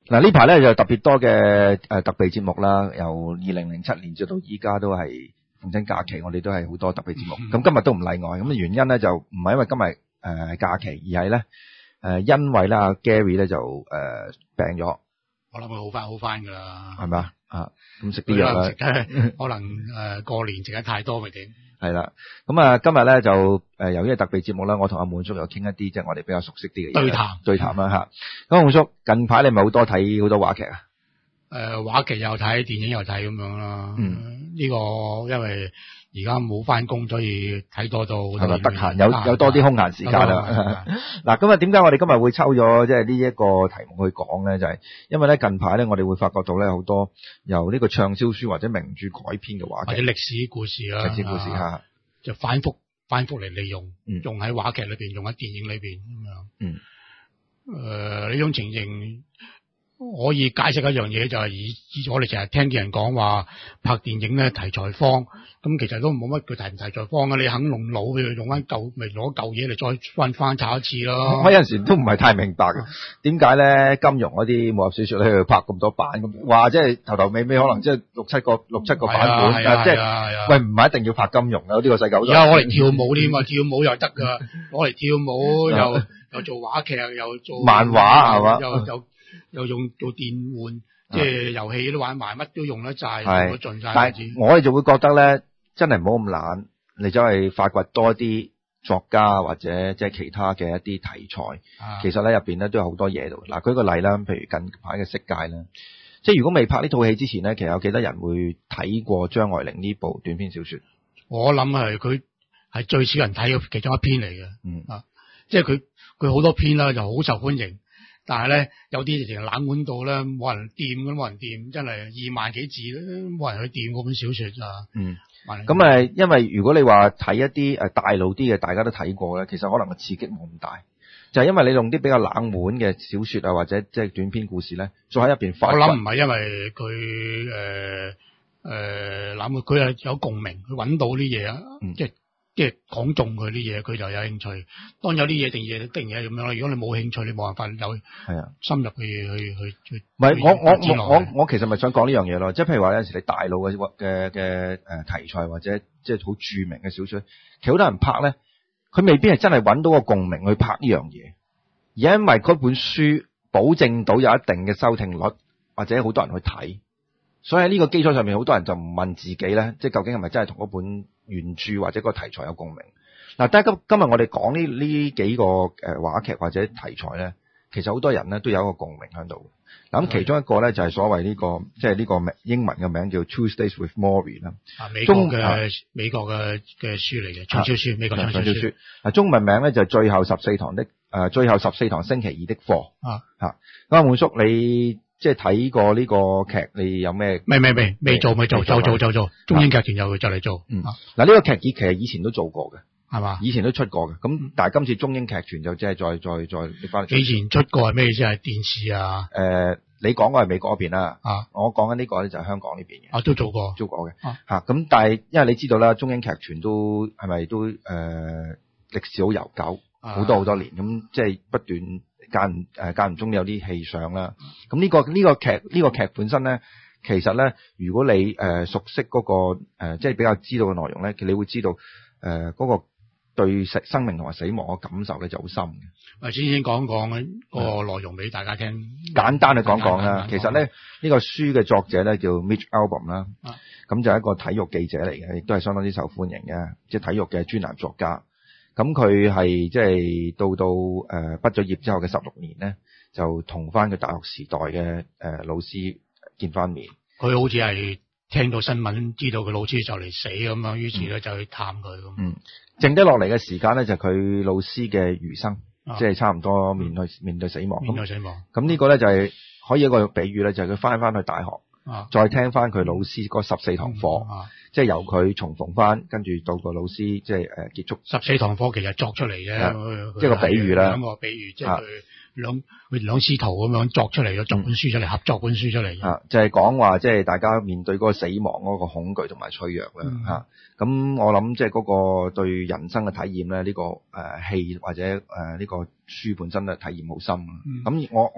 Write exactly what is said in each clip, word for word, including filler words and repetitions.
嗱呢排咧就特別多嘅誒特備節目啦，由二零零七年至到依家都係逢親假期，我哋都係好多特備節目。咁、嗯、今日都唔例外。咁原因咧就唔係因為今日誒、呃、假期，而係咧誒因為咧阿 Gary 咧就誒、呃、病咗。 我諗佢好翻好翻噶啦， 係咪啊？啊，咁食啲藥啦。 可能誒、呃、過年食得太多咪點？ 係啦，咁啊今日咧就誒、呃、由於係特備節目啦，我同阿滿叔又傾一啲即係我哋比較熟悉啲嘅嘢。對談對談啦吓。咁滿叔近排你咪好多睇好多話劇啊？ 誒、呃，話劇又睇，電影又睇咁樣啦。嗯，呢、這個因為而家冇翻工，所以睇多到係咪得閒？有有多啲空閒時間啦。嗱，咁啊，點解我哋今日會抽咗即係呢一個題目去講咧？就係、是、因為咧近排咧，我哋會發覺到咧好多由呢個暢銷書或者名著改編嘅話劇，或者歷史故事啦， 歷史故事吓， 就反覆反覆嚟利用， 嗯、用喺話劇裏邊，用喺電影裏邊咁樣。 嗯。 誒、呃，呢種情形。可以解釋一樣嘢，就係以以我哋成日聽見人講話拍電影咧題材荒，咁其實都冇乜佢題唔題材荒啊！你肯用腦，譬如用翻舊，咪攞舊嘢嚟再翻翻炒一次咯。我有陣時都唔係太明白嘅，點解咧金庸嗰啲武俠小說咧去拍咁多版咁，話即係頭頭尾尾可能即係六七個六七個版本， 啊、 即係、啊啊、喂唔係一定要拍金庸啊！呢、這個世界好多。 而家攞嚟跳舞添啊，跳舞又得噶，攞嚟跳舞又又做話劇又做漫畫係嘛， 又又。又用做電玩，即係遊戲都玩埋，乜都用得晒，用得盡晒。 但係我哋就會覺得咧，真係唔好咁懶，你走去發掘多啲作家或者即係其他嘅一啲題材。啊、其實咧入邊咧都有好多嘢度。嗱，舉個例啦，譬如近排嘅色戒啦，即係如果未拍呢套戲之前咧，其實有幾多人會睇過張愛玲呢部短篇小說？ 我諗係佢係最少人睇嘅其中一篇嚟嘅。 嗯啊， 即係佢佢好多篇啦，就好受歡迎。但係咧，有啲直情冷門到咧，冇人掂咁，冇人掂，真係二萬幾字咧，冇人去掂嗰本小說啊。嗯，咁誒，因為如果你話睇一啲誒大路啲嘅，大家都睇過咧，其實可能個刺激冇咁大，就係、是、因為你用啲比較冷門嘅小說啊，或者即係短篇故事咧，再喺入邊發掘。 我諗唔係因為佢誒誒冷門，佢係有共鳴，佢揾到啲嘢啊，嗯、即係。即係講中佢啲嘢，佢就有興趣。當有啲嘢定嘢定嘢咁樣啦。如果你冇興趣，你冇辦法有係啊深入去去去去。唔係我我我我我其實咪想講呢樣嘢咯。即係譬如話有陣時你大路嘅嘅嘅誒題材或者即係好著名嘅小說，其實好多人拍咧，佢未必係真係揾到個共鳴去拍呢樣嘢，而係因為嗰本書保證到有一定嘅收聽率，或者好多人去睇。所以喺呢個基礎上面，好多人就唔問自己咧，即係究竟係咪真係同嗰本原著或者個題材有共鳴？嗱，但係今今日我哋講呢呢幾個誒話劇或者題材咧，其實好多人咧都有一個共鳴喺度。嗱，咁其中一個咧就係所謂呢個，即係呢個英文嘅名叫 Tuesdays with Morrie 啦。啊，美國嘅美國嘅嘅書嚟嘅暢銷書，美國暢銷書。啊，中文名咧就係最後十四堂的誒，最後十四堂星期二的課。啊，嚇，咁阿滿叔你。即係睇過呢個劇，你有咩？ 未未未未做未做，就做就做。中英劇團又就嚟做。 嗯，嗱呢個劇集其實以前都做過嘅， 係嘛？ 以前都出過嘅。咁但係今次中英劇團就即係再再再拎翻嚟。 以前出過係咩意思？係電視啊？ 誒、呃，你講嘅係美國嗰邊啦。啊，我講緊呢個咧就係香港呢邊嘅。 啊，都做過， 做過嘅。啊，吓咁，但係因為你知道啦，中英劇團都係咪都誒歷、呃、史好悠久，好多好多年，咁即係不斷。間誒間唔中有啲戲上啦，咁呢、呢個呢、呢個劇呢、呢個劇本身咧，其實咧，如果你誒、呃、熟悉嗰、嗰個誒，即、呃、係比較知道嘅內容咧，其實你會知道誒嗰、呃嗰個對生命同埋死亡嘅感受咧就好深嘅。 誒，先先講講個內容俾大家聽， 簡單去講講啦。其實咧呢、呢個書嘅作者咧叫 Mitch Albom 啦，咁就係一個體育記者嚟嘅，亦都係相當之受歡迎嘅，即係體育嘅專欄作家。咁佢係即係到到誒畢咗業之後嘅十六年咧，就同翻佢大學時代嘅誒、呃、老師見翻面。 佢好似係聽到新聞，知道佢老師就嚟死咁樣，於是咧就去探佢咁。 嗯，剩低落嚟嘅時間咧就係佢老師嘅餘生，啊、即係差唔多面對、嗯、面對死亡。 面對死亡。 咁呢個咧就係、是、可以一個比喻咧，就係佢翻翻去大學，啊、再聽翻佢老師嗰十四堂課。嗯啊即係由佢重逢翻，跟住到個老師即係誒結束十四堂課，其實作出嚟嘅， 即係個比喻啦。 兩個比喻，即係佢兩佢兩師徒咁樣作出嚟嘅，作本書出嚟、嗯，合作本書出嚟。 啊，就係講話即係大家面對嗰個死亡嗰個恐懼同埋脆弱啦。嚇、嗯，咁、啊、我諗即係嗰個對人生嘅體驗咧，呢、呢個誒戲、呃、或者誒呢個書本身咧體驗好深。咁、嗯、我我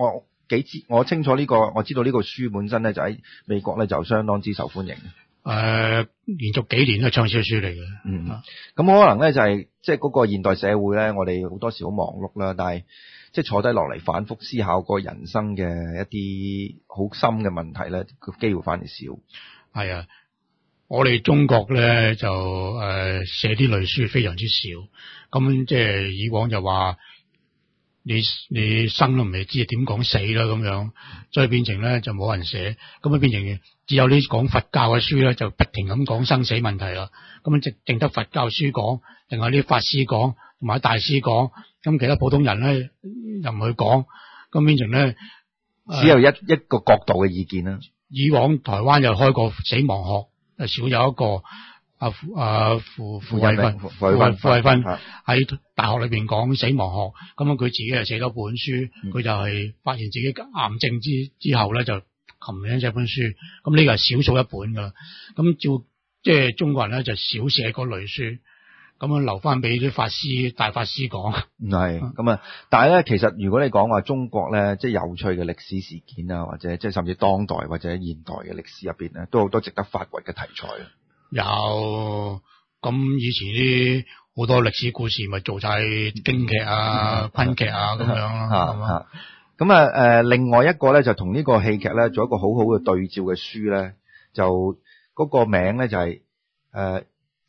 幾知我清楚呢、這個，我知道呢個書本身咧就喺美國咧就相當之受歡迎。誒、 呃，連續幾年都係暢銷書嚟嘅。 嗯，咁、啊、可能咧就係即係嗰個現代社會咧，我哋好多時好忙碌啦，但係即係坐低落嚟反覆思考個人生嘅一啲好深嘅問題咧，個機會反而少。係啊。我哋中國咧就誒寫啲類書非常之少，咁即係以往就話你你生都未知點講死啦咁樣，所以變成咧就冇人寫，咁啊變成只有啲講佛教嘅書咧就不停咁講生死問題啦，咁啊淨淨得佛教書講，定係啲法師講同埋大師講，咁其他普通人咧又唔去講，咁變成咧只有一、呃、一個角度嘅意見啦。 以往台灣又開過死亡學。少有一個啊啊傅傅慧芬傅慧傅慧芬喺大學裏邊講死亡學，咁啊佢自己又寫咗本書，佢、嗯、就係發現自己癌症之之後咧就冚咗這本書，咁呢個係少數一本噶啦，咁照即係中國人咧就少寫嗰類書，咁樣留翻俾啲法師大法師講。係咁啊，但係咧其實如果你講話中國咧，即係有趣嘅歷史事件啊，或者即係甚至當代或者現代嘅歷史入邊咧，都好多值得發掘嘅題材。有咁以前啲好多歷史故事咪做晒京劇啊、昆劇啊咁樣咯。咁啊誒，另外一個咧就同呢個戲劇咧做一個好好嘅對照嘅書咧，就嗰個名咧就係、是、誒。呃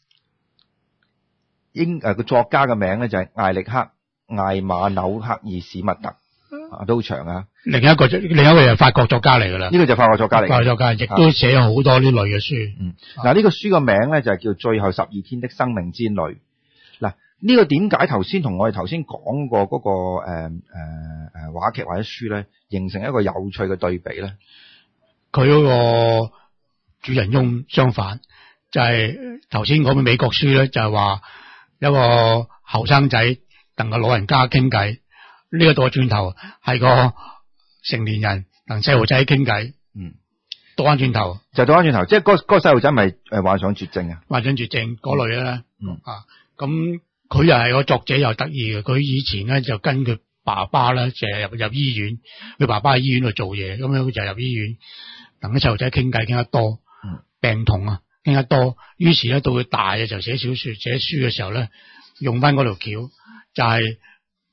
英誒個作家嘅名咧就係艾力克艾馬紐克爾史密特，啊都好長啊。另一個另一個又係法國作家嚟噶啦，呢、這個就係法國作家嚟，法國作家亦都寫咗好多呢類嘅書。嗯，嗱、啊、呢、這個書個名咧就係叫最後十二天的生命之旅。嗱、啊、呢、這個點解頭先同我哋頭先講過嗰、那個誒誒誒話劇或者書咧，形成一個有趣嘅對比咧？佢嗰個主人翁相反，就係頭先嗰本美國書咧，就係話。一個後生仔同個老人家傾偈，呢個倒轉頭係個成年人同細路仔傾偈。嗯，倒翻轉頭就倒翻轉頭，即係嗰嗰個細路仔咪誒患上絕症啊？患上絕症嗰類咧。嗯啊，咁佢又係個作者又得意嘅，佢以前咧就跟佢爸爸咧就入入醫院，佢爸爸喺醫院度做嘢，咁樣佢就入醫院同啲細路仔傾偈傾得多，嗯、病痛啊。傾得多，於是咧到佢大嘅時候寫小說寫書嘅時候咧，用翻嗰條橋，就係、是、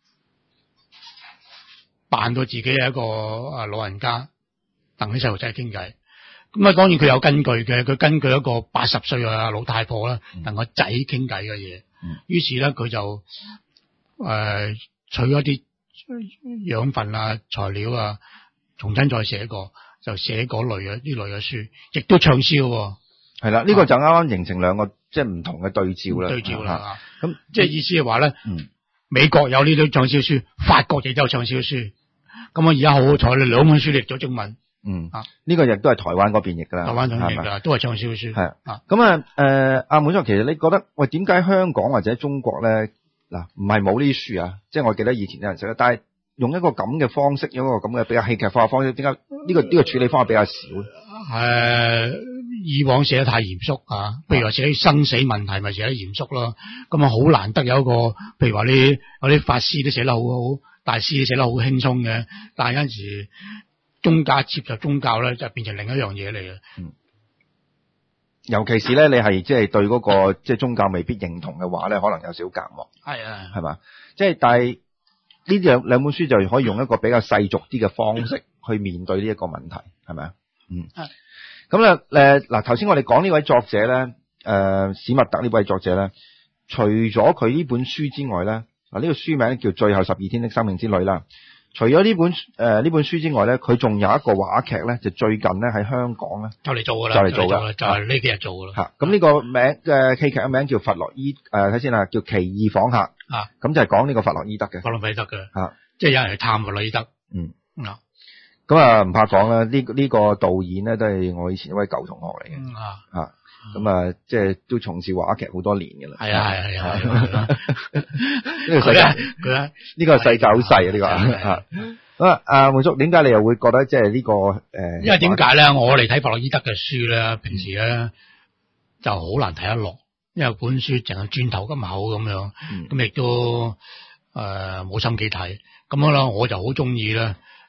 扮到自己係一個啊老人家，同啲細路仔傾偈。咁啊，當然佢有根據嘅，佢根據一個八十歲嘅老太婆啦，同個仔傾偈嘅嘢。於是咧佢就誒、呃、取咗啲養分啊材料啊，重新再寫過，就寫嗰類嘅呢類嘅書，亦都暢銷。係啦，呢、這個就啱啱形成兩個即係唔同嘅對照啦。對照啦，咁即係意思係話咧，美國有呢啲暢銷書，法國亦都有暢銷書。咁我而家好好彩，你兩本書譯咗中文。嗯，啊，呢、這個亦都係台灣嗰邊譯噶啦。台灣嗰邊譯噶，都係暢銷書。係啊，咁啊，誒，阿滿叔，其實你覺得喂，點解香港或者中國咧，嗱，唔係冇呢啲書啊？即係我記得以前有人寫，但係用一個咁嘅方式，用一個咁嘅比較戲劇化嘅方式，點解呢個呢、這個處理方法比較少咧？誒、呃，以往寫得太嚴肅啊，譬如話寫生死問題，咪寫得嚴肅咯。咁啊，好難得有一個，譬如話啲有啲法師都寫得好好，大師都寫得好輕鬆嘅。但係有陣時宗教接受宗教咧，就變成另一樣嘢嚟嘅。嗯，尤其是咧，你係即係對嗰個即係宗教未必認同嘅話咧，可能有少少隔膜。係啊，係嘛，即係但係呢兩兩本書就可以用一個比較世俗啲嘅方式去面對呢一個問題，係咪啊？嗯，咁咧，誒，嗱，頭先我哋講呢位作者咧，誒、呃，史密特呢位作者咧，除咗佢呢本書之外咧，嗱，呢個書名叫《最後十二天的生命之旅》啦。除咗呢本誒呢、呃、本書之外咧，佢仲有一個話劇咧，就最近咧喺香港咧就嚟做噶啦，就嚟做噶，就係呢幾日做噶啦。吓，咁呢個名嘅戲劇嘅名叫《弗洛伊》，誒，睇先啦，叫《奇異訪客》啊，咁就係講呢個弗洛伊德嘅，弗洛伊德嘅，吓，即係有人去探弗洛伊德。嗯，啊。咁啊，唔怕講啦，呢、這、呢個導演咧都係我以前一位舊同學嚟嘅、嗯，啊，咁啊，即係都從事話劇好多年嘅啦。係啊，係啊，係啊，呢個世界，佢呢、這個世界好細啊，呢、這個啊。咁啊，阿滿叔，點解你又會覺得即係呢個誒？因為點解咧？我嚟睇弗洛伊德嘅書咧，平時咧就好難睇得落，因為本書淨係磚頭咁厚咁樣，咁、嗯、亦都誒冇、呃、心機睇。咁樣啦，我就好中意咧。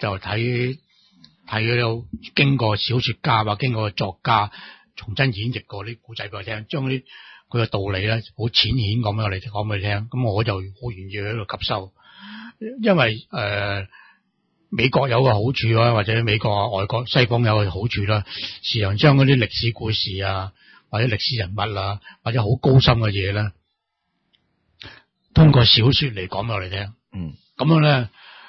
就睇睇嗰度經過小說家或經過作家重新演繹過啲古仔俾我聽，將啲佢嘅道理咧好淺顯講俾我哋講俾你聽，咁我就好願意喺度吸收，因為誒、呃、美國有個好處啦，或者美國外國西方有個好處啦，時常將嗰啲歷史故事啊或者歷史人物啊或者好高深嘅嘢咧，通過小說嚟講俾我哋聽，嗯，咁樣咧，誒、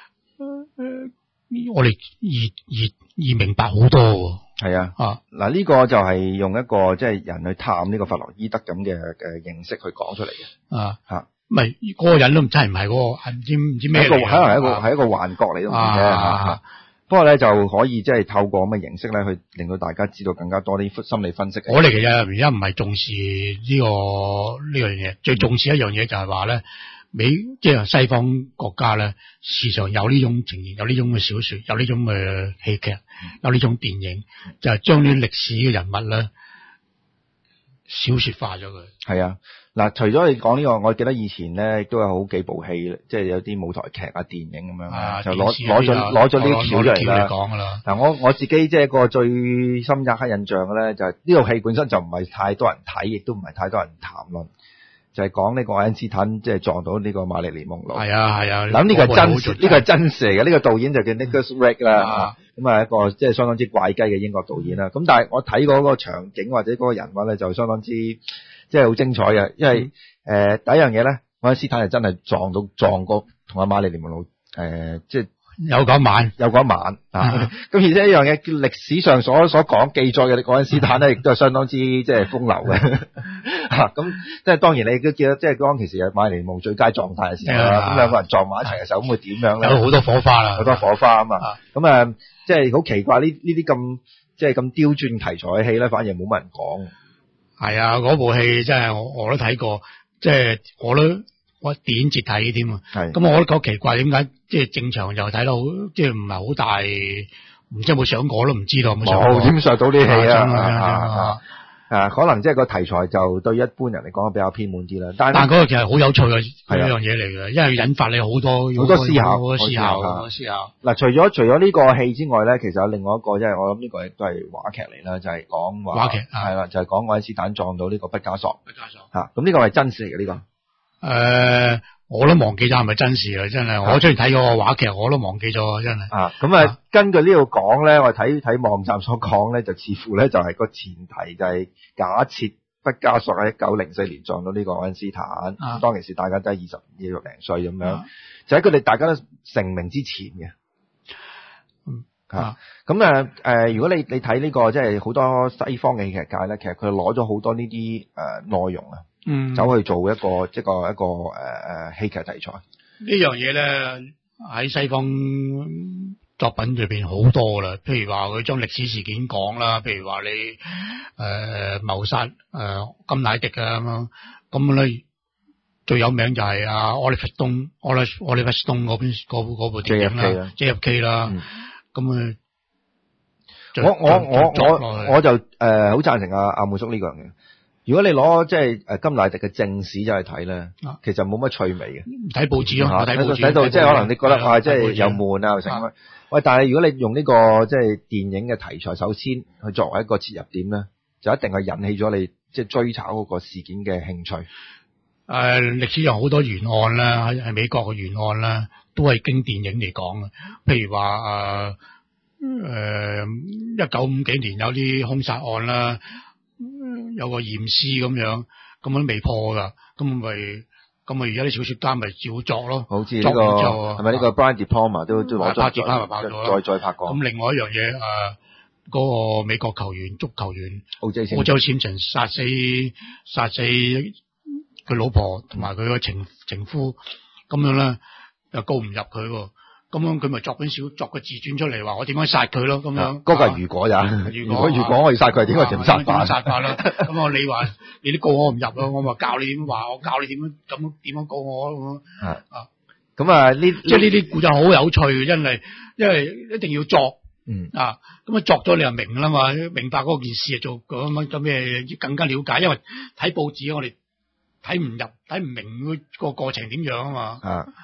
呃，我哋易易易明白好多喎。 係啊，啊嗱呢個就係用一個即係、就是、人去探呢個弗洛伊德咁嘅嘅形式去講出嚟嘅，啊吓，唔係嗰個人都真係唔係嗰個，唔知唔知咩嚟嘅， 可能係一個係、啊、一個幻覺嚟都唔定嘅，啊啊、不過咧就可以即係透過咁嘅形式咧去令到大家知道更加多啲心理分析。 我哋其實而家唔係重視呢、這個呢樣嘢，最重視一樣嘢就係話咧。美即係西方國家咧，時常有呢種情形，有呢種嘅小說，有呢種嘅戲劇，有呢種電影，就係將啲歷史嘅人物咧小說化咗佢。 係啊，嗱，除咗你講呢個，我記得以前咧亦都有好幾部戲，即係有啲舞台劇啊、電影咁樣，啊、就攞攞咗攞咗呢啲橋出嚟講啦。嗱，我我自己即係個最深刻印象嘅咧，就係呢套戲本身就唔係太多人睇，亦都唔係太多人談論。就係講呢個愛因斯坦即係撞到呢個瑪麗蓮夢露。係啊係啊，諗呢個係真實，呢個係真實嚟嘅。呢個導演就叫 Nicholas Ray 啦，咁啊一個即係相當之怪雞嘅英國導演啦。咁但係我睇過嗰個場景或者嗰個人物咧，就相當之即係好精彩嘅。因為誒、嗯呃、第一樣嘢咧，愛因斯坦係真係撞到撞過同阿瑪麗蓮夢露誒，即係。 有嗰晚， 有嗰晚啊！咁而且一樣嘢，歷史上所所講記載嘅愛因斯坦咧，亦都係相當之即係風流嘅嚇。咁即係當然你都記得，即係當其時係瑪麗蓮夢最佳狀態嘅時候啦。咁兩個人撞埋一齊嘅時候，咁會點樣咧？ 有好多火花啦， 好多火花啊嘛！咁啊，即係好奇怪呢呢啲咁即係咁刁鑽題材嘅戲咧，反而冇乜人講。係啊，嗰部戲真係我我都睇過，即係我都。我電影節睇添啊，咁我都覺得奇怪，點解即係正常就睇到即係唔係好大，唔知有冇上過都唔知道有冇上過。 冇點上到啲戲啊，啊，啊，啊，可能即係個題材就對一般人嚟講比較偏門啲啦。但係嗰個其實好有趣嘅一樣嘢嚟嘅，因為引發你好多好多思考， 好多思考，好多思考。 嗱，除咗除咗呢個戲之外咧，其實有另外一個即係我諗呢個亦都係話劇嚟啦，就係講話話劇係啦，就係講愛因斯坦撞到呢個畢加索。 畢加索嚇，咁呢個係真事嚟嘅呢個。 誒、呃，我都忘記咗係咪真事啦，真係。我雖然睇過個話劇，我都忘記咗，真係。啊，咁啊，根據呢度講咧，我睇睇網站所講咧，就似乎咧就係個前提就係假設畢加索喺一九零四年撞到呢個愛因斯坦，啊、當其時大家都係二十二六零歲咁樣，啊、就喺佢哋大家都成名之前嘅。嗯。啊，咁誒誒，如果你你睇呢個即係好多西方嘅戲劇界咧，其實佢攞咗好多呢啲誒內容啊。嗯，走去做一個即係一個誒誒戲劇題材。 呢樣嘢咧喺西方作品裏邊好多啦，譬如話佢將歷史事件講啦，譬如話你誒謀殺誒甘迺迪啊咁樣，咁咧最有名就係阿 Oliver Stone Oliver Oliver Stone 嗰邊嗰部嗰部電影啦 ，J F K 啦，咁啊， 我我我我我就誒好贊成阿阿滿叔呢個樣嘅。如果你攞即係誒甘迺迪嘅正史就去睇咧，其實冇乜趣味嘅。 睇報紙咯，睇報紙睇到即係可能你覺得啊，即係又悶啊又成。喂，但係如果你用呢個即係電影嘅題材，首先去作為一個切入點咧，就一定係引起咗你即係追查嗰個事件嘅興趣。誒、 呃，歷史上好多懸案啦，喺美國嘅懸案啦，都係經電影嚟講嘅。譬如話誒誒，一九五幾年有啲兇殺案啦。有個驗屍咁樣，咁樣都未破噶，咁咪咁咪而家啲小說家咪照作咯， 好似呢、這個係咪呢個 Brian De Palma 都都攞咗， 拍住拍埋拍咗， 再再拍過。 咁另外一樣嘢誒，嗰、呃那個美國球員足球員奧洲奧洲閃神殺死殺死佢老婆同埋佢個情情夫，咁樣咧又告唔入佢喎。咁樣佢咪作本小作個自傳出嚟，話我點樣殺佢咯？咁樣嗰個係如果咋？如果如果我要殺佢，點解點殺法？ 殺法啦！咁我你話你都告我唔入咯，我咪教你點話，我教你點樣咁點樣告我咁啊！ 咁啊呢即係呢啲故仔好有趣嘅，因為因為一定要作嗯啊，咁啊作咗你就明啦嘛，明白嗰件事做咁樣咁咩更加了解，因為睇報紙我哋睇唔入睇唔明個過程點樣啊嘛。 啊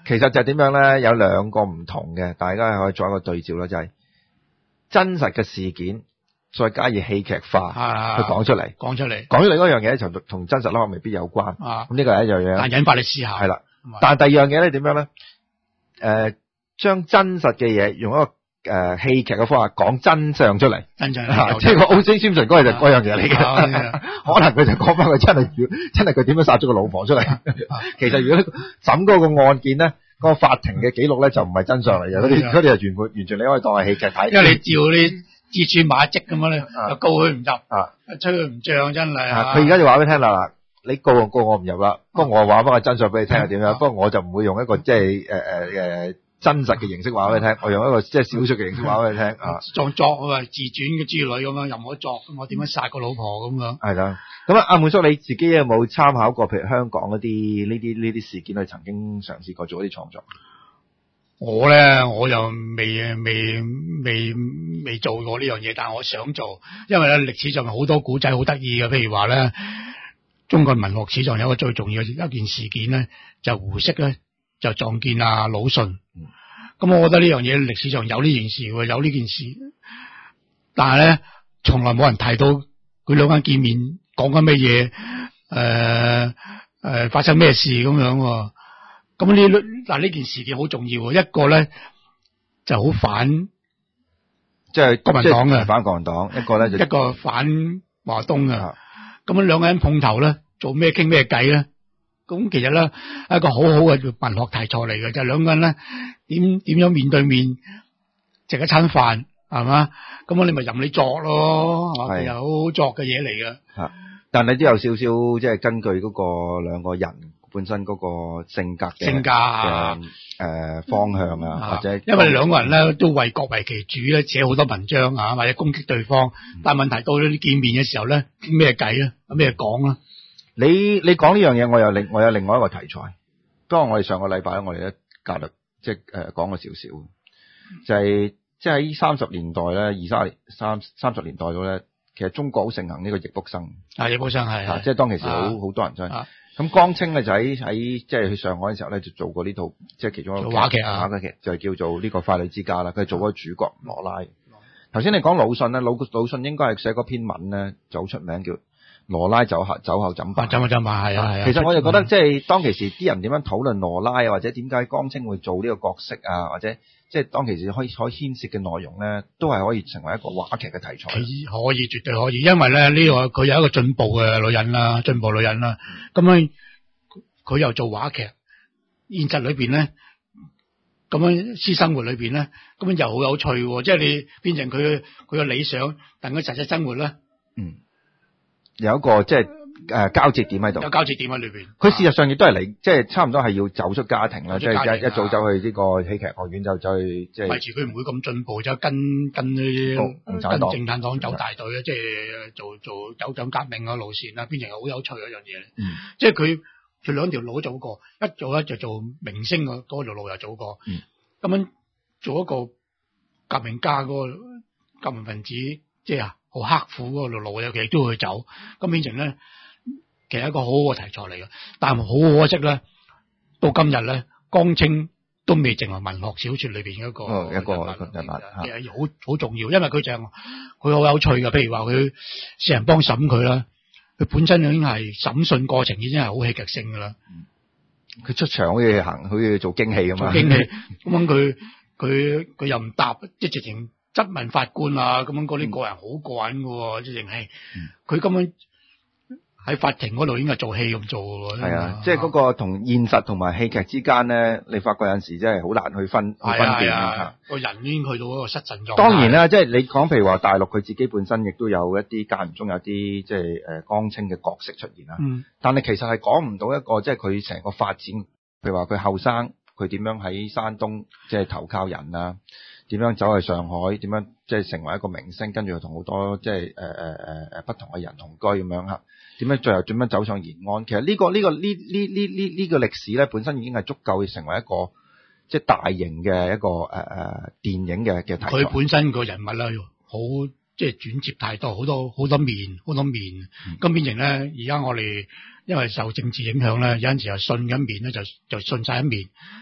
其實就係點樣咧？有兩個唔同嘅，大家可以做一個對照啦，就係、是、真實嘅事件，再加以戲劇化去講出嚟， 講出嚟， 講出嚟嗰樣嘢就同真實可能未必有關。咁呢個係一樣嘢， 但引發你思考。 係啦，但係第二樣嘢咧點樣咧？誒、呃，將真實嘅嘢用一個誒戲劇嘅方法講真相出嚟， 真相即係個 O J Simpson 嗰個就嗰樣嘢嚟嘅。可能佢就講翻佢真係真係佢點樣殺咗個老婆出嚟。其實如果審嗰個案件咧，嗰、那個法庭嘅記錄咧就唔係真相嚟嘅，嗰啲嗰啲係全部完全你可以當係戲劇睇。 因為你照啲蜘蛛馬跡咁樣咧，又告佢唔入，啊，吹佢唔漲，真係。 佢而家就話俾你聽啦，你告我告我唔入啦，不過我話翻個真相俾你聽係點樣，不過我就唔會用一個即係誒誒誒。真實嘅形式話俾你聽，我用一個即係小說嘅形式話俾你聽啊，作作啊，自傳嘅之類咁樣，任何作，我點樣殺個老婆咁樣。係啦，咁啊，阿滿叔你自己有冇參考過，譬如香港嗰啲呢啲呢啲事件，你曾經嘗試過做一啲創作？我咧，我又未未未未做過呢樣嘢，但係我想做，因為咧歷史上好多古仔好得意嘅，譬如話咧，中國文學史上有一個最重要嘅一件事件咧，就胡適咧就撞見阿魯迅。咁、嗯、我覺得呢樣嘢歷史上有呢件事喎，有呢件事，但係咧從來冇人提到佢兩間見面講緊咩嘢，誒、呃、誒、呃、發生咩事咁樣。咁呢嗱呢件事件好重要喎，一個咧就好反，即係國民黨嘅反國民黨，一個咧就一個反華東嘅。咁樣兩個人碰頭咧，做咩傾咩計咧？咁其實咧係一個好好嘅文學題材嚟嘅，就係、是、兩個人咧點點樣面對面食一餐飯，係嘛？咁你咪任你作咯，係又好好作嘅嘢嚟嘅。吓，但係都有少少即係根據嗰個兩個人本身嗰個性格嘅性格嘅誒、呃、方向啊，或者因為兩個人咧都為國為其主咧，寫好多文章啊，或者攻擊對方。嗯、但係問題到咗你見面嘅時候咧，傾咩計啊？有咩講啊？你你講呢樣嘢，我有另我有另外一個題材。不過我哋上個禮拜咧，我哋咧格律即係誒講過少少，就係即係喺三十年代咧，二三年三三十年代度咧，其實中國好盛行呢個易卜生。啊，易卜生係啊，即係當其時好好多人真係。咁江青咧就喺喺即係去上海嘅時候咧，就做過呢套即係其中一個話劇啊，話劇就係叫做呢個《傀儡之家》啦。佢做嗰個主角羅拉。頭先你講魯迅咧，魯魯迅應該係寫嗰篇文咧就好出名，叫羅拉酒後酒後怎辦？酒後怎辦係啊係啊。其實我就覺得即係當其時啲人點樣討論羅拉啊，或者點解江青會做呢個角色啊，或者即係當其時可以可以牽涉嘅內容咧，都係可以成為一個話劇嘅題材。可以，絕對可以，因為咧呢個佢有一個進步嘅女人啦，進步女人啦。咁樣佢又做話劇，現實裏邊咧，咁樣私生活裏邊咧，咁樣又好有趣喎。即係你變成佢佢嘅理想，但佢實際生活咧，嗯。有一個即係誒交接點喺度，有交接點喺裏邊。佢事實上亦都係嚟，即係差唔多係要走出家庭啦，即係一一早走去呢個戲劇學院就走去即係。維持佢唔會咁進步，就跟跟啲共產黨、共產黨走大隊啊，即係做做走走革命嘅路線啦，變成好有趣一樣嘢。嗯，即係佢佢兩條路走過，一做咧就做明星嗰嗰條路又走過。嗯，咁樣做一個革命家嗰個革命分子，即係啊。好刻苦嗰條路，有其實都會去走，咁變成咧，其實係一個好好嘅題材嚟嘅。但係好可惜咧，到今日咧，江青都未成為文學小說裏邊一個、哦、一個人物，其實好好重要，因為佢就係佢好有趣嘅。譬如話佢四人幫審佢啦，佢本身已經係審訊過程已經係好戲劇性噶啦。佢出場好似行，好似做驚喜咁嘛。做驚喜咁樣佢佢佢又唔答，即係直情。質問法官啊，咁樣嗰啲個人好過癮嘅，即係係佢咁樣喺法庭嗰度應該做戲咁做嘅。係啊，即係嗰個同現實同埋戲劇之間咧，你發覺有陣時真係好難去分去分辨啊。個人已經去到嗰個失神狀態。當然啦，即係你講譬如話大陸佢自己本身亦都有一啲間唔中有啲即係誒江青嘅角色出現啦。嗯。但係其實係講唔到一個即係佢成個發展，譬如話佢後生，佢點樣喺山東即係投靠人啊？點樣走去上海？點樣即係成為一個明星？跟住同好多即係誒誒誒誒不同嘅人同居咁樣嚇？點樣最後點樣走上延安？其實呢個呢個呢呢呢呢呢個歷史咧，本身已經係足夠成為一個即係大型嘅一個誒誒、呃、電影嘅嘅題材。佢本身個人物咧，好即係轉折太多，好多好多面，好多面。咁、嗯、變成咧，而家我哋因為受政治影響咧，有陣時候信一面咧，就就信晒一面。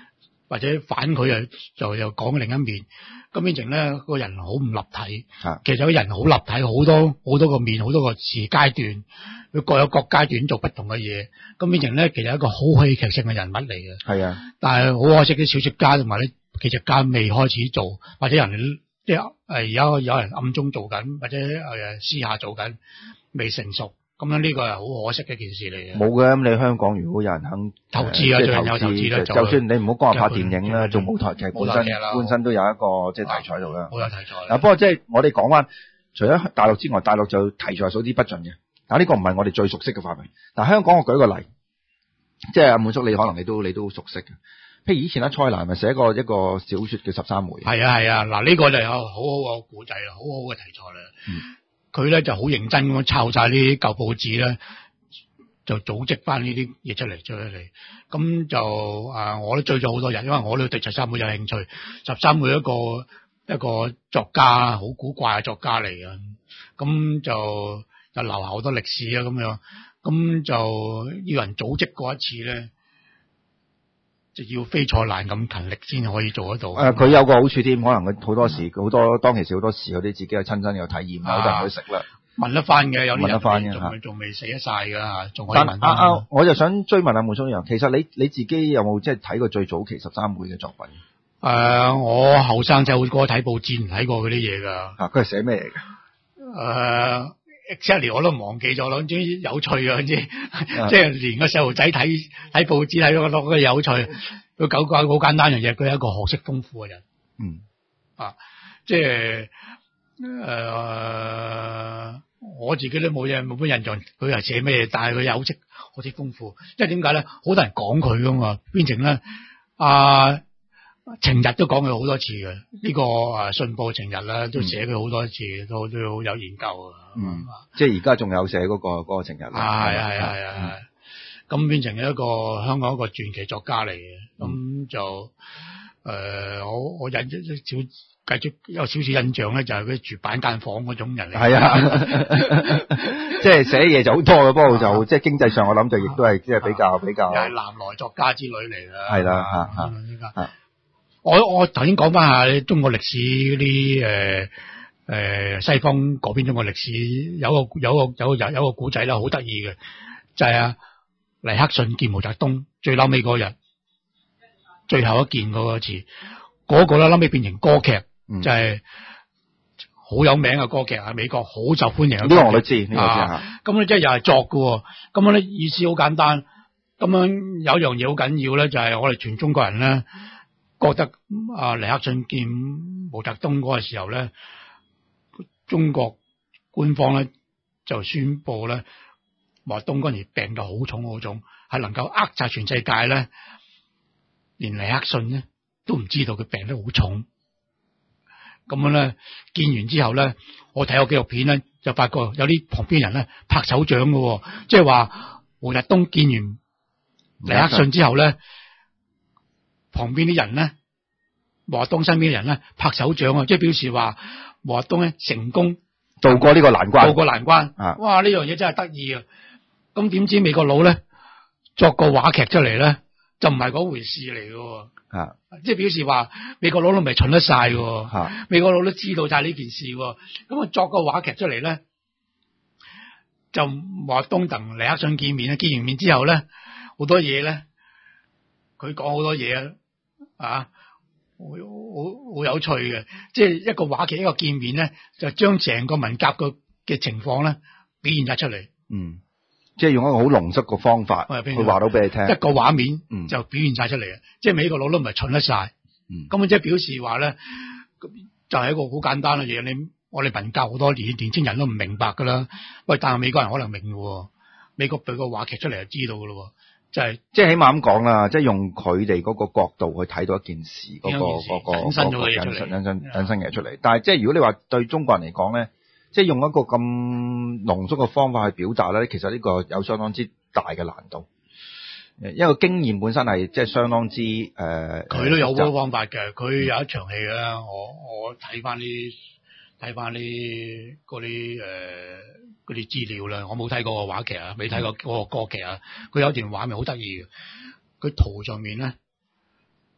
或者反佢啊，就又講另一面。咁變成咧個人好唔立體。其實個人好立體，好多好多個面，好多個時階段，佢各有各階段做不同嘅嘢。咁變成咧其實一個好戲劇性嘅人物嚟嘅。 係啊， 但係好可惜啲小說家同埋啲劇作家未開始做，或者人哋即係誒而家有人暗中做緊，或者誒私下做緊，未成熟。咁樣呢個係好可惜嘅一件事嚟嘅。 冇嘅，咁你香港如果有人肯投資啊，最近有投資啦， 就算你唔好講話拍電影啦，做舞台劇本身本身都有一個即係題材度啦。 好有題材。 嗱，不過即係我哋講翻，除咗大陸之外，大陸就題材數之不盡嘅。但呢個唔係我哋最熟悉嘅範圍。嗱，香港我舉個例，即係阿滿叔，你可能你都你都熟悉嘅。譬如以前阿蔡瀾咪寫過一個小說叫《十三妹》。係啊係啊，嗱呢個就有好好嘅古仔啦，好好嘅題材啦。嗯。佢咧就好認真咁樣抄晒啲舊報紙咧，就組織翻呢啲嘢出嚟，出嚟。咁就啊，我都追咗好多人，因為我都對十三妹有興趣。十三妹一個一個作家，好古怪嘅作家嚟嘅。咁就就留下好多歷史啊，咁樣。咁就要人組織過一次咧，就要非蔡瀾咁勤力先可以做得到。誒、呃， 佢有個好處添，可能佢好多時好、嗯、多當其時好多時，佢哋自己有親身有體驗，好多人去食啦。 問得翻嘅，有啲人仲仲未死得晒㗎，仲可以問。 但啊啊，我就想追問阿滿叔一樣，其實你你自己有冇即係睇過最早期十三妹嘅作品？誒、 呃，我後生仔好過睇報紙，唔睇過嗰啲嘢㗎。 啊，佢係寫咩嚟㗎？ 誒、呃。exactly 我都忘記咗啦，總之有趣啊，總之即係連個細路仔睇睇報紙睇到覺得有趣，佢九個好簡單樣嘢，佢係一個學識豐富嘅人。 嗯， 啊，即係誒、呃，我自己都冇嘢冇乜印象，佢係寫咩，但係佢有識學識豐富，即係點解咧？好多人講佢噶嘛，變成咧啊。情日都講佢好多次嘅，呢、這個誒信報情日咧都寫佢好多次，嗯、都都好有研究啊。 嗯，即係而家仲有寫嗰、那個嗰、那個情日。係係係係係，咁變成一個香港一個傳奇作家嚟嘅，咁、嗯、就誒、呃、我我印少繼續有少少印象咧，就係佢住板間房嗰種人嚟。係啊， 即係寫嘢就好多嘅，不過就即係經濟上我諗就亦都係即係比較比較。又係南來作家之類嚟啦。 係啦嚇嚇嚇。 我我頭先講翻下中國歷史嗰啲誒誒西方嗰邊中國歷史有個有個有個有有個古仔啦，好得意嘅就係、是、啊尼克遜見毛澤東最嬲尾嗰日，最後一見嗰個字，嗰、那個咧嬲尾變成歌劇，嗯、就係、是、好有名嘅歌劇喺美國好受歡迎嘅。呢個我都知，呢、這個知嚇。咁咧即係又係作嘅，咁樣咧意思好簡單。咁樣有一樣嘢好緊要咧，就係、是、我哋全中國人咧。覺得啊，尼克遜見毛澤東嗰個時候咧，中國官方咧就宣布咧，毛澤東嗰陣時病到好重好重，係能夠呃晒全世界咧，連尼克遜咧都唔知道佢病得好重。咁樣咧見完之後咧，我睇個紀錄片咧，就發覺有啲旁邊人咧拍手掌嘅，即係話毛澤東見完尼克遜之後咧。旁邊啲人咧，毛澤東身邊嘅人咧拍手掌啊，即係表示話毛澤東咧成功渡過呢個難關， 渡過難關。啊、哇！呢樣嘢真係得意啊！咁點知美國佬咧作個話劇出嚟咧，就唔係嗰回事嚟嘅。啊，即係表示話美國佬都唔係蠢得晒嘅。啊，美國佬都知道晒呢件事。咁啊作個話劇出嚟咧，就毛澤東同尼克遜見面啊，見完面之後咧，好多嘢咧，佢講好多嘢啊。啊，好好好有趣嘅，即係一個話劇一個見面咧，就將成個文革嘅嘅情況咧表現咗出嚟。嗯， 即係用一個好濃縮嘅方法去話到俾你聽， 一個畫面就表現晒出嚟啊！嗯、即係美國佬都唔係蠢得晒。嗯，咁即係表示話咧，就係、是、一個好簡單嘅嘢。你我哋文革好多年，年青人都唔明白噶啦。喂，但係美國人可能明嘅，美國俾個話劇出嚟就知道噶咯。就係、是、 即係起碼咁講啦，即係用佢哋嗰個角度去睇到一件事嗰、那個嗰、那個引申咗嘅嘢出嚟， 引申引申嘅嘢出嚟。但係即係如果你話對中國人嚟講咧，即係用一個咁濃縮嘅方法去表達咧，其實呢個有相當之大嘅難度。因為經驗本身係即係相當之誒，佢、呃、 都有好多方法嘅。佢有一場戲啦，我我睇翻啲睇翻啲嗰啲誒。嗰啲資料啦，我冇睇過個話劇啊，未睇過嗰個歌劇啊。佢有一段畫面好得意嘅，佢圖上面咧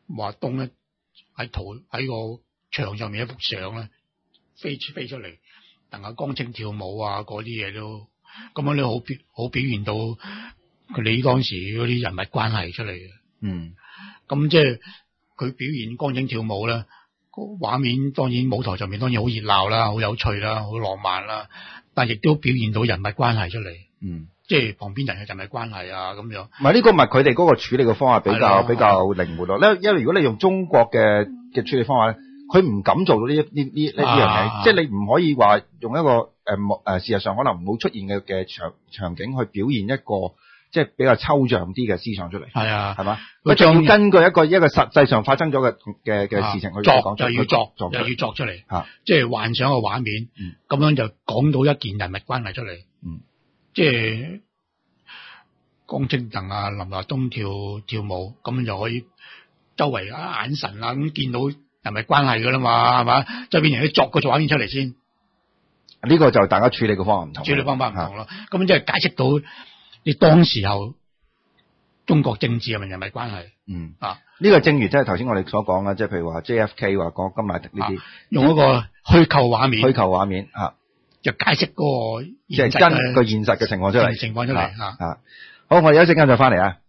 華東咧喺圖喺個牆上面一幅相咧飛出飛出嚟，鄧亞江青跳舞啊嗰啲嘢都咁樣咧好表好表現到佢哋當時嗰啲人物關係出嚟嘅。 嗯， 咁即係佢表現江青跳舞咧，個畫面當然舞台上面當然好熱鬧啦，好有趣啦，好浪漫啦，但亦都表現到人物關係出嚟。 嗯。 即係旁邊人嘅人際關係啊，咁樣。 唔係呢個，咪佢哋嗰個處理嘅方法比較比較靈活咯。因因為如果你用中國嘅嘅處理方法咧，佢唔敢做到呢一呢呢呢樣嘢。即係你唔可以話用一個誒誒、呃、事實上可能唔會出現嘅嘅場場景去表現一個即係比較抽象啲嘅思想出嚟。係啊， 係嘛？佢就要根據一個一個實際上發生咗嘅嘅嘅事情去作， 講， 就要作， 作就要作出嚟。 嚇， 即係幻想個畫面，咁、嗯、樣就講到一件人物關係出嚟。 嗯， 即係。江青鄧啊，林華東跳跳舞，咁就可以周圍啊眼神啊咁見到人咪關係噶啦嘛，係嘛？就變成你作個畫面出嚟先。 呢、這個就大家處理嘅方法唔同， 處理方法唔同咯。咁即係解釋到你當時候中國政治係咪人咪關係？ 嗯啊， 呢、這個正如即係頭先我哋所講啦，即係譬如話 J F K 話講甘迺迪呢啲， 用一個虛構畫面， 虛構畫面啊， 就解釋嗰個即係跟個現實嘅情況出嚟， 情況出嚟啊。 好，我哋一陣間再翻嚟啊。